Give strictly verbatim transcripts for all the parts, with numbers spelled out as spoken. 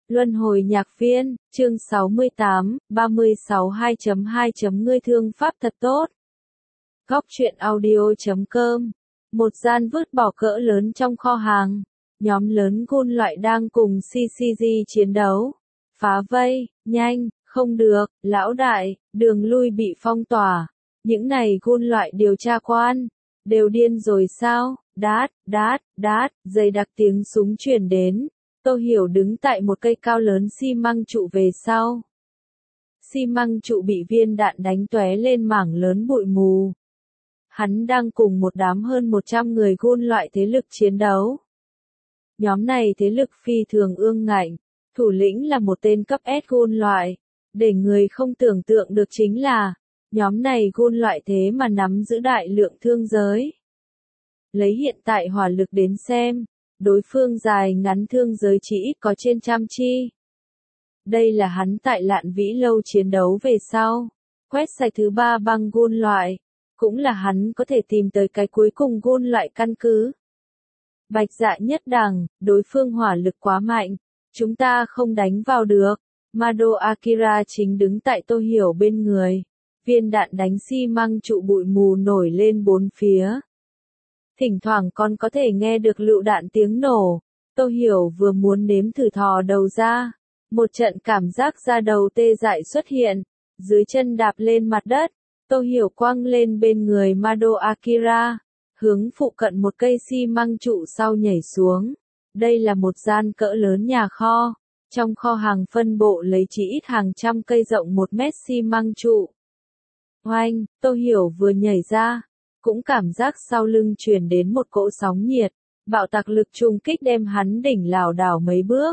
Luân hồi nhạc viên, chương sáu mươi tám, ba mươi sáu hai chấm hai. Ngươi thương pháp thật tốt. Góc truyện audio chấm com. Một gian vứt bỏ cỡ lớn trong kho hàng. Nhóm lớn gun loại đang cùng xê xê giê chiến đấu. Phá vây, nhanh, không được, lão đại, đường lui bị phong tỏa. Những này gun loại điều tra quan. Đều điên rồi sao? Đát, đát, đát, dày đặc tiếng súng truyền đến. Tô Hiểu đứng tại một cây cao lớn xi măng trụ về sau. Xi măng trụ bị viên đạn đánh tóe lên mảng lớn bụi mù. Hắn đang cùng một đám hơn một trăm người gun loại thế lực chiến đấu. Nhóm này thế lực phi thường ương ngạnh, thủ lĩnh là một tên cấp S gun loại. Để người không tưởng tượng được chính là, nhóm này gun loại thế mà nắm giữ đại lượng thương giới. Lấy hiện tại hỏa lực đến xem, đối phương dài ngắn thương giới chỉ ít có trên trăm chi. Đây là hắn tại Lạn Vĩ Lâu chiến đấu về sau, quét sạch thứ ba băng gun loại, cũng là hắn có thể tìm tới cái cuối cùng gun loại căn cứ. Bạch Dạ nhất đẳng, đối phương hỏa lực quá mạnh, chúng ta không đánh vào được. Mado Akira chính đứng tại Tô Hiểu bên người, viên đạn đánh xi măng trụ bụi mù nổi lên bốn phía. Thỉnh thoảng còn có thể nghe được lựu đạn tiếng nổ. Tô Hiểu vừa muốn nếm thử thò đầu ra. Một trận cảm giác da đầu tê dại xuất hiện. Dưới chân đạp lên mặt đất. Tô Hiểu quăng lên bên người Mado Akira. Hướng phụ cận một cây xi măng trụ sau nhảy xuống. Đây là một gian cỡ lớn nhà kho. Trong kho hàng phân bộ lấy chỉ ít hàng trăm cây rộng một mét xi măng trụ. Oanh, Tô Hiểu vừa nhảy ra. Cũng cảm giác sau lưng truyền đến một cỗ sóng nhiệt, bạo tạc lực trùng kích đem hắn đỉnh lảo đảo mấy bước.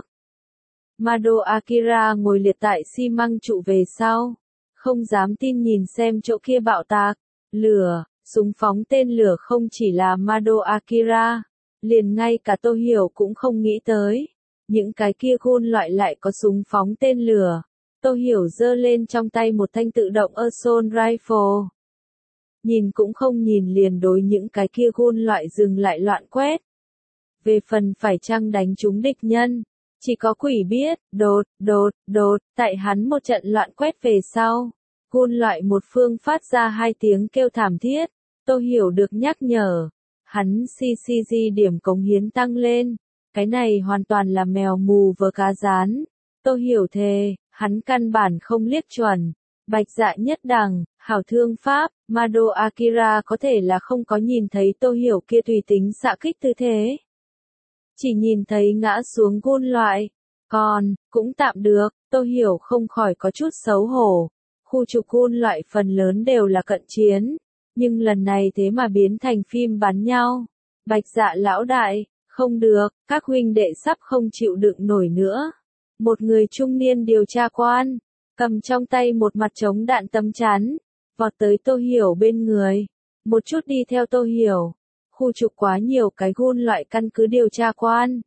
Mado Akira ngồi liệt tại xi măng trụ về sau, không dám tin nhìn xem chỗ kia bạo tạc, lửa, súng phóng tên lửa không chỉ là Mado Akira, liền ngay cả Tô Hiểu cũng không nghĩ tới, những cái kia gun loại lại có súng phóng tên lửa. Tô Hiểu giơ lên trong tay một thanh tự động assault rifle. Nhìn cũng không nhìn liền đối những cái kia gun loại dừng lại loạn quét. Về phần phải chăng đánh trúng địch nhân, chỉ có quỷ biết, đột, đột, đột, tại hắn một trận loạn quét về sau. Gun loại một phương phát ra hai tiếng kêu thảm thiết, Tô Hiểu được nhắc nhở. Hắn xê xê giê điểm cống hiến tăng lên, cái này hoàn toàn là mèo mù vờ cá rán. Tô Hiểu thề, hắn căn bản không liếc chuẩn. Bạch Dạ nhất đẳng, hảo thương pháp, Mado Akira có thể là không có nhìn thấy Tô Hiểu kia tùy tính xạ kích tư thế. Chỉ nhìn thấy ngã xuống gun loại. Còn, cũng tạm được, Tô Hiểu không khỏi có chút xấu hổ. Khu trục gun loại phần lớn đều là cận chiến. Nhưng lần này thế mà biến thành phim bắn nhau. Bạch Dạ lão đại, không được, các huynh đệ sắp không chịu đựng nổi nữa. Một người trung niên điều tra quan, cầm trong tay một mặt chống đạn tấm chắn, vọt tới Tô Hiểu bên người, một chút đi theo Tô Hiểu, khu trục quá nhiều cái gun loại căn cứ điều tra quan.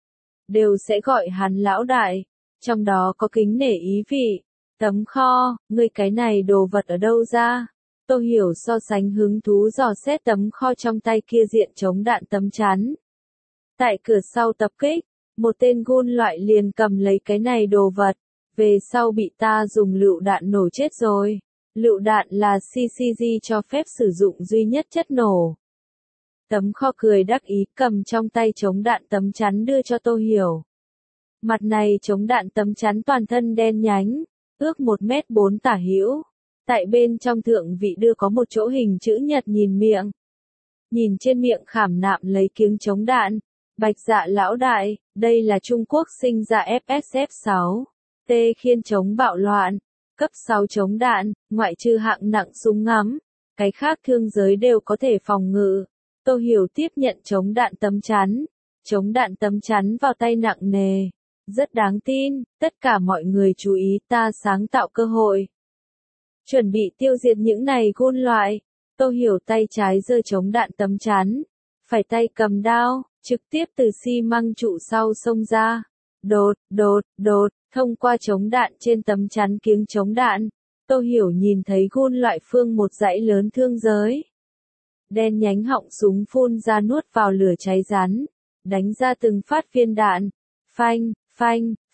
Đều sẽ gọi hắn lão đại, trong đó có kính nể ý vị, tấm kho, ngươi cái này đồ vật ở đâu ra? Tô Hiểu so sánh hứng thú dò xét tấm kho trong tay kia diện chống đạn tấm chắn. Tại cửa sau tập kích, một tên gun loại liền cầm lấy cái này đồ vật. Về sau bị ta dùng lựu đạn nổ chết rồi. Lựu đạn là xê xê giê cho phép sử dụng duy nhất chất nổ. Tấm kho cười đắc ý cầm trong tay chống đạn tấm chắn đưa cho Tô Hiểu. Mặt này chống đạn tấm chắn toàn thân đen nhánh, ước một mét bốn tả hữu. Tại bên trong thượng vị đưa có một chỗ hình chữ nhật nhìn miệng. Nhìn trên miệng khảm nạm lấy kiếng chống đạn. Bạch Dạ lão đại, đây là Trung Quốc sinh ra ép ét ép sáu. T khiên chống bạo loạn, cấp sáu chống đạn, ngoại trừ hạng nặng súng ngắm, cái khác thương giới đều có thể phòng ngự. Tô Hiểu tiếp nhận chống đạn tấm chắn, chống đạn tấm chắn vào tay nặng nề, rất đáng tin, tất cả mọi người chú ý ta sáng tạo cơ hội. Chuẩn bị tiêu diệt những này gun loại, Tô Hiểu tay trái giơ chống đạn tấm chắn, phải tay cầm đao, trực tiếp từ xi măng trụ sau xông ra. Đột, đột, đột, thông qua chống đạn trên tấm chắn kiếng chống đạn, Tô Hiểu nhìn thấy gun loại phương một dãy lớn thương giới. Đen nhánh họng súng phun ra nuốt vào lửa cháy rắn, đánh ra từng phát viên đạn, phanh, phanh,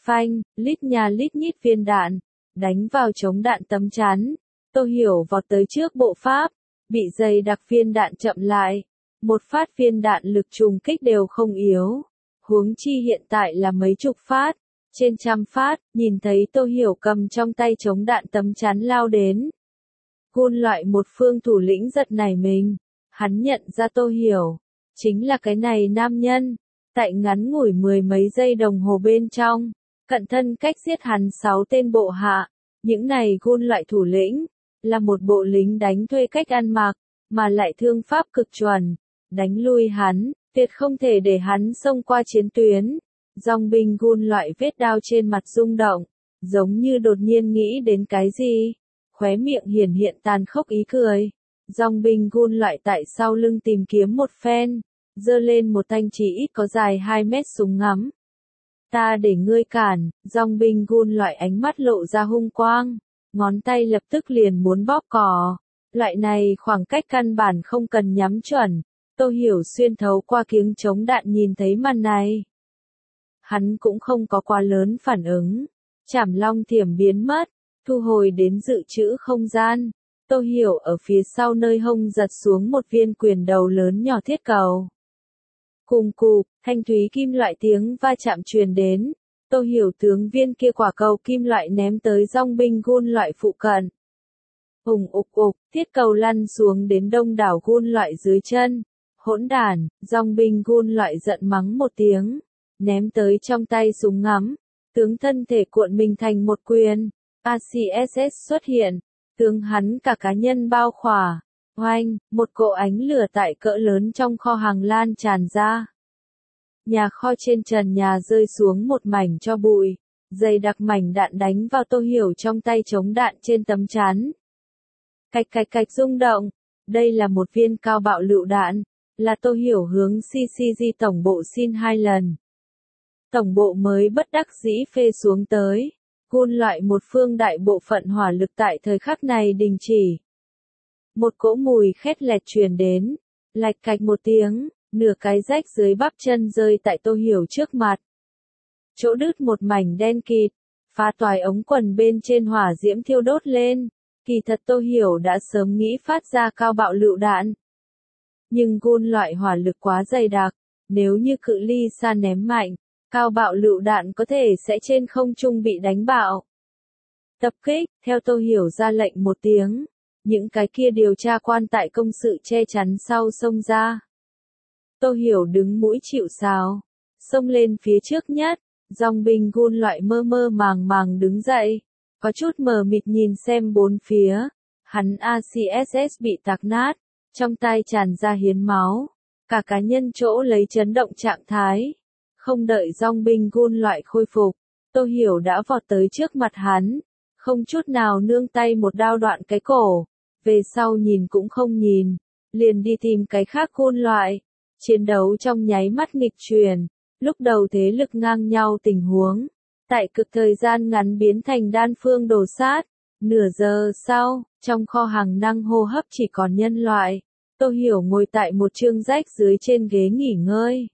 Phanh, lít nha lít nhít viên đạn, đánh vào chống đạn tấm chắn. Tô Hiểu vọt tới trước bộ pháp, bị dày đặc viên đạn chậm lại. Một phát viên đạn lực trùng kích đều không yếu. Huống chi hiện tại là mấy chục phát, trên trăm phát, nhìn thấy Tô Hiểu cầm trong tay chống đạn tấm chắn lao đến. Gun loại một phương thủ lĩnh giật nảy mình, hắn nhận ra Tô Hiểu, chính là cái này nam nhân, tại ngắn ngủi mười mấy giây đồng hồ bên trong, cận thân cách giết hắn sáu tên bộ hạ, những này gun loại thủ lĩnh, là một bộ lính đánh thuê cách ăn mặc, mà lại thương pháp cực chuẩn, đánh lui hắn, tuyệt không thể để hắn xông qua chiến tuyến. Dòng binh gun loại vết đao trên mặt rung động, giống như đột nhiên nghĩ đến cái gì, khóe miệng hiển hiện tàn khốc ý cười. Dòng binh gun loại tại sau lưng tìm kiếm một phen, giơ lên một thanh chỉ ít có dài hai mét súng ngắm. Ta để ngươi cản, dòng binh gun loại ánh mắt lộ ra hung quang, ngón tay lập tức liền muốn bóp cò. Loại này khoảng cách căn bản không cần nhắm chuẩn, Tô Hiểu xuyên thấu qua kiếng chống đạn nhìn thấy màn này. Hắn cũng không có quá lớn phản ứng, Trảm Long thiểm biến mất, thu hồi đến dự trữ không gian. Tô Hiểu ở phía sau nơi hông giật xuống một viên quyền đầu lớn nhỏ thiết cầu. Cùng cụp, thanh thúy kim loại tiếng va chạm truyền đến. Tô Hiểu tướng viên kia quả cầu kim loại ném tới dòng binh gun loại phụ cận. Hùng ục ục, thiết cầu lăn xuống đến đông đảo gun loại dưới chân. Hỗn đản, dòng binh gun loại giận mắng một tiếng, ném tới trong tay súng ngắm. Tướng thân thể cuộn mình thành một quyền. a xê ét ét xuất hiện, tướng hắn cả cá nhân bao khỏa. Oanh, một cỗ ánh lửa tại cỡ lớn trong kho hàng lan tràn ra. Nhà kho trên trần nhà rơi xuống một mảnh cho bụi, dày đặc mảnh đạn đánh vào Tô Hiểu trong tay chống đạn trên tấm chắn. Cạch cạch cạch rung động, đây là một viên cao bạo lựu đạn, là Tô Hiểu hướng xê xê giê tổng bộ xin hai lần. Tổng bộ mới bất đắc dĩ phê xuống tới, gun loại một phương đại bộ phận hỏa lực tại thời khắc này đình chỉ. Một cỗ mùi khét lẹt truyền đến, lạch cạch một tiếng, nửa cái rách dưới bắp chân rơi tại Tô Hiểu trước mặt. Chỗ đứt một mảnh đen kịt, phá toái ống quần bên trên hỏa diễm thiêu đốt lên, kỳ thật Tô Hiểu đã sớm nghĩ phát ra cao bạo lựu đạn. Nhưng gun loại hỏa lực quá dày đặc, nếu như cự ly xa ném mạnh, cao bạo lựu đạn có thể sẽ trên không trung bị đánh bạo. Tập kích, theo Tô Hiểu ra lệnh một tiếng, những cái kia điều tra quan tại công sự che chắn sau xông ra. Tô Hiểu đứng mũi chịu sào, xông lên phía trước nhất, dòng binh gun loại mơ mơ màng màng đứng dậy, có chút mờ mịt nhìn xem bốn phía, hắn a xê ét ét bị tạc nát, trong tay tràn ra hiến máu, cả cá nhân chỗ lấy chấn động trạng thái. Không đợi dòng binh gun loại khôi phục, Tô Hiểu đã vọt tới trước mặt hắn, không chút nào nương tay một đao đoạn cái cổ, về sau nhìn cũng không nhìn, liền đi tìm cái khác gun loại. Chiến đấu trong nháy mắt nghịch chuyển, lúc đầu thế lực ngang nhau tình huống, tại cực thời gian ngắn biến thành đan phương đổ sát. Nửa giờ sau, trong kho hàng năng hô hấp chỉ còn nhân loại, Tô Hiểu ngồi tại một chương rách dưới trên ghế nghỉ ngơi.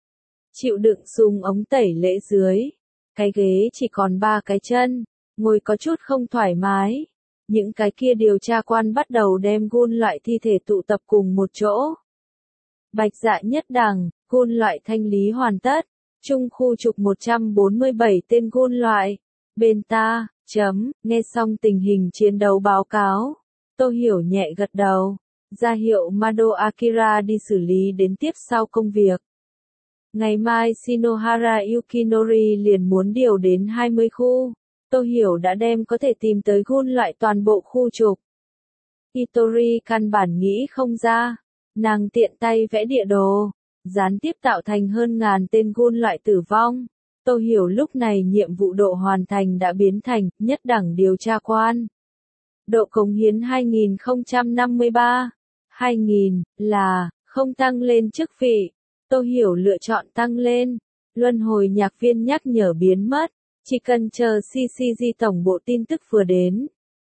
Chịu đựng dùng ống tẩy lễ dưới, cái ghế chỉ còn ba cái chân, ngồi có chút không thoải mái. Những cái kia điều tra quan bắt đầu đem gun loại thi thể tụ tập cùng một chỗ. Bạch Dạ nhất đẳng, gun loại thanh lý hoàn tất, trung khu trục một trăm bốn mươi bảy tên gun loại. Bên ta, chấm, nghe xong tình hình chiến đấu báo cáo, Tô Hiểu nhẹ gật đầu, ra hiệu Mado Akira đi xử lý đến tiếp sau công việc. Ngày mai Shinohara Yukinori liền muốn điều đến hai mươi khu, Tô Hiểu đã đem có thể tìm tới gun loại toàn bộ khu trục. Hitori căn bản nghĩ không ra, nàng tiện tay vẽ địa đồ, gián tiếp tạo thành hơn ngàn tên gun loại tử vong. Tô Hiểu lúc này nhiệm vụ độ hoàn thành đã biến thành nhất đẳng điều tra quan. Độ cống hiến hai nghìn không trăm năm mươi ba, hai nghìn là không tăng lên chức vị. Tô Hiểu lựa chọn tăng lên. Luân hồi nhạc viên nhắc nhở biến mất, chỉ cần chờ xê xê giê tổng bộ tin tức vừa đến,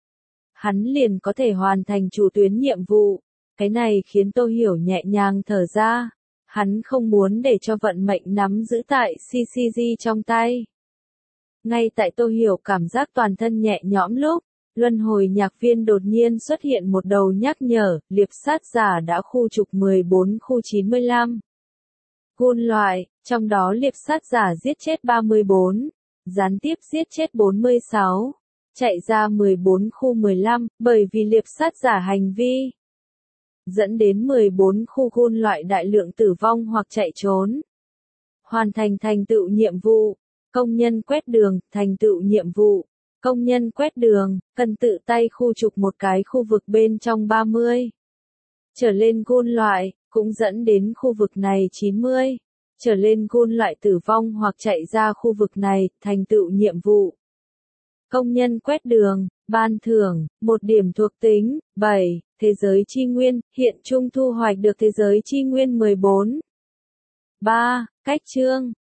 hắn liền có thể hoàn thành chủ tuyến nhiệm vụ. Cái này khiến Tô Hiểu nhẹ nhàng thở ra. Hắn không muốn để cho vận mệnh nắm giữ tại xê xê giê trong tay. Ngay tại Tô Hiểu cảm giác toàn thân nhẹ nhõm lúc, luân hồi nhạc viên đột nhiên xuất hiện một đầu nhắc nhở, liệp sát giả đã khu trục mười bốn khu chín mươi lăm. Gun loại, trong đó liệp sát giả giết chết ba mươi bốn, gián tiếp giết chết bốn mươi sáu, chạy ra mười bốn khu mười lăm, bởi vì liệp sát giả hành vi dẫn đến mười bốn khu gun loại đại lượng tử vong hoặc chạy trốn. Hoàn thành thành tựu nhiệm vụ. Công nhân quét đường, thành tựu nhiệm vụ. Công nhân quét đường, cần tự tay khu trục một cái khu vực bên trong ba mươi trở lên gun loại, cũng dẫn đến khu vực này chín mươi trở lên gun loại tử vong hoặc chạy ra khu vực này, thành tựu nhiệm vụ. Công nhân quét đường, ban thưởng, một điểm thuộc tính, bảy, thế giới chi nguyên, hiện trung thu hoạch được thế giới chi nguyên mười bốn. ba. Cách chương,